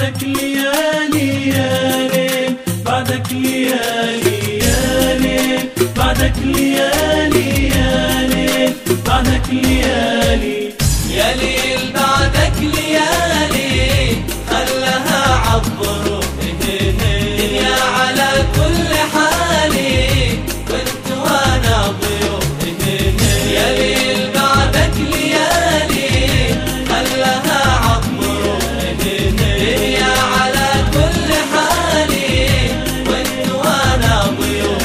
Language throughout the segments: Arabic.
بعدك ليالي يا ليل، بعدك ليالي يا ليل، بعدك ليالي يا ليل، بعدك ليالي يا ليل، بعدك ليالي خلها عبر الدنيا على كل حالي، وانت وانا ضيوف. يا ليل، بعدك ليالي خلها عبر الدنيا على كل حالي، وانت وانا ضيوف.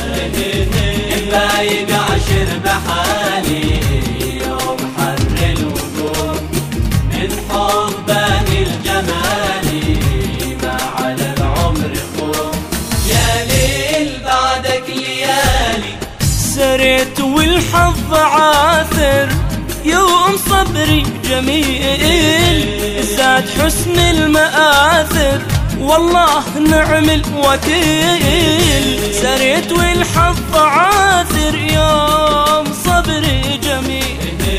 بايق عشر بحالي يوم حر الوقوف، من حبك الجمالي ما على العمر خوف. يا ليل، بعدك ليالي سريت والحظ عاثر، يوم صبري جميل زاد حسن المآثر، والله نعم الوكيل. سريت والحظ عاثر، يوم صبري جميل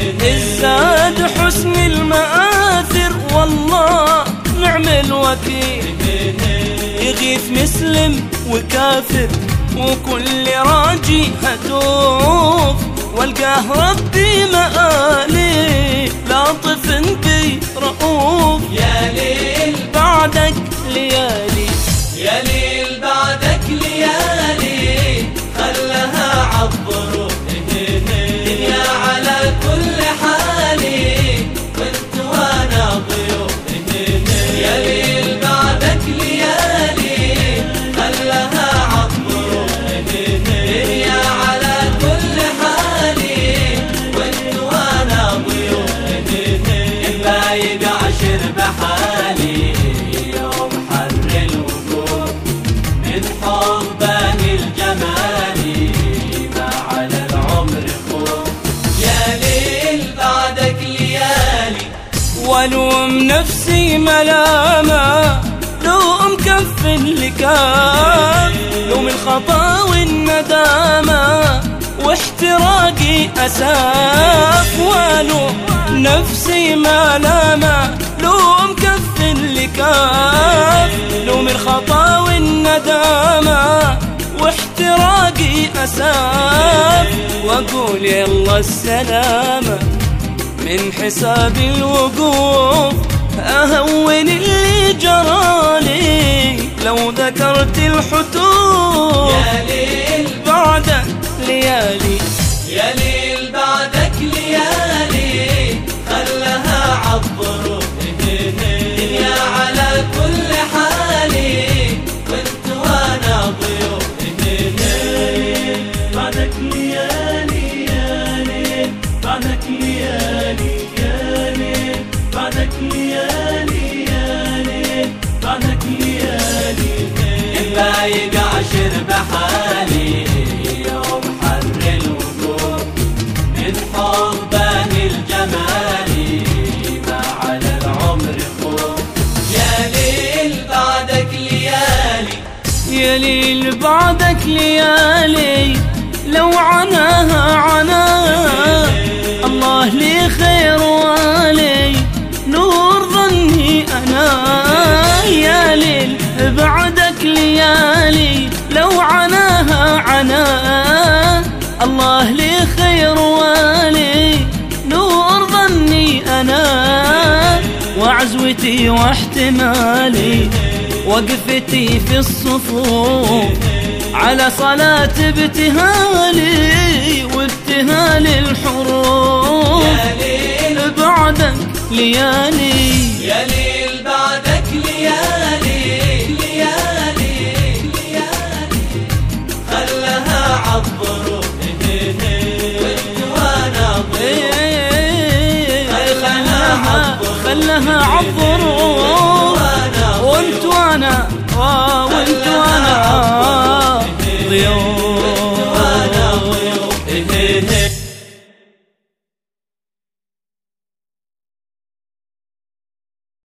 زاد حسن المآثر، والله نعم الوكيل. يغيث مسلم وكافر وكل راجي هتوف، والقاه ربي مآلي لاطف بي رؤوف. يا ليل، بعدك ليالي يا ليل، بعدك ليالي خلها عبر الدنيا على كل حالي، وانت وانا ضيوف. يا ليل، بعدك ليالي خلها عبر الدنيا على كل حالي، وانت وانا ضيوف. بايق عشر بحالي يوم حر الوقوف، من حبك الجمالي ما على العمر خوف. يا ليل، بعدك ليالي والوم نفسي ملامة، لوم كف لكاف، لوم الخطا والندامة واحتراقي أساف. والوم نفسي ملامة، لوم كف لكاف، لوم الخطا والندامة واحتراقي أساف. وأقول يلا السلامة من حساب الوقوف، أهون اللي جرالي لو ذكرت الحتوف. يا ليل، بعدك ليالي يا ليل، بعدك ليالي خلها عبر الدنيا على كل حالي، وانت وانا ضيوف. بعدك ليالي يا ليل، بعدك ليالي يا ليل، بعدك ليالي يا ليل، بعدك ليالي. بايق عشر بحالي يوم حر الوقوف، من حبك الجمالي ما على العمر خوف. يا ليل، بعدك ليالي يا ليل، بعدك ليالي لو عناها عناها، الله لي خير والي نور ظني أنا. يا ليل، بعدك ليالي لو عناها عناها، الله لي خير والي نور ظني أنا. وعزوتي واحتمالي وقفتي في الصفوف، على صلاة ابتهالي وابتهال الحروف. يا ليل، بعدك ليالي يا ليل، بعدك ليالي ليالي ليالي خلها عبر الدنيا، وانت وانا ضيوف. خلها عبر وانت وانا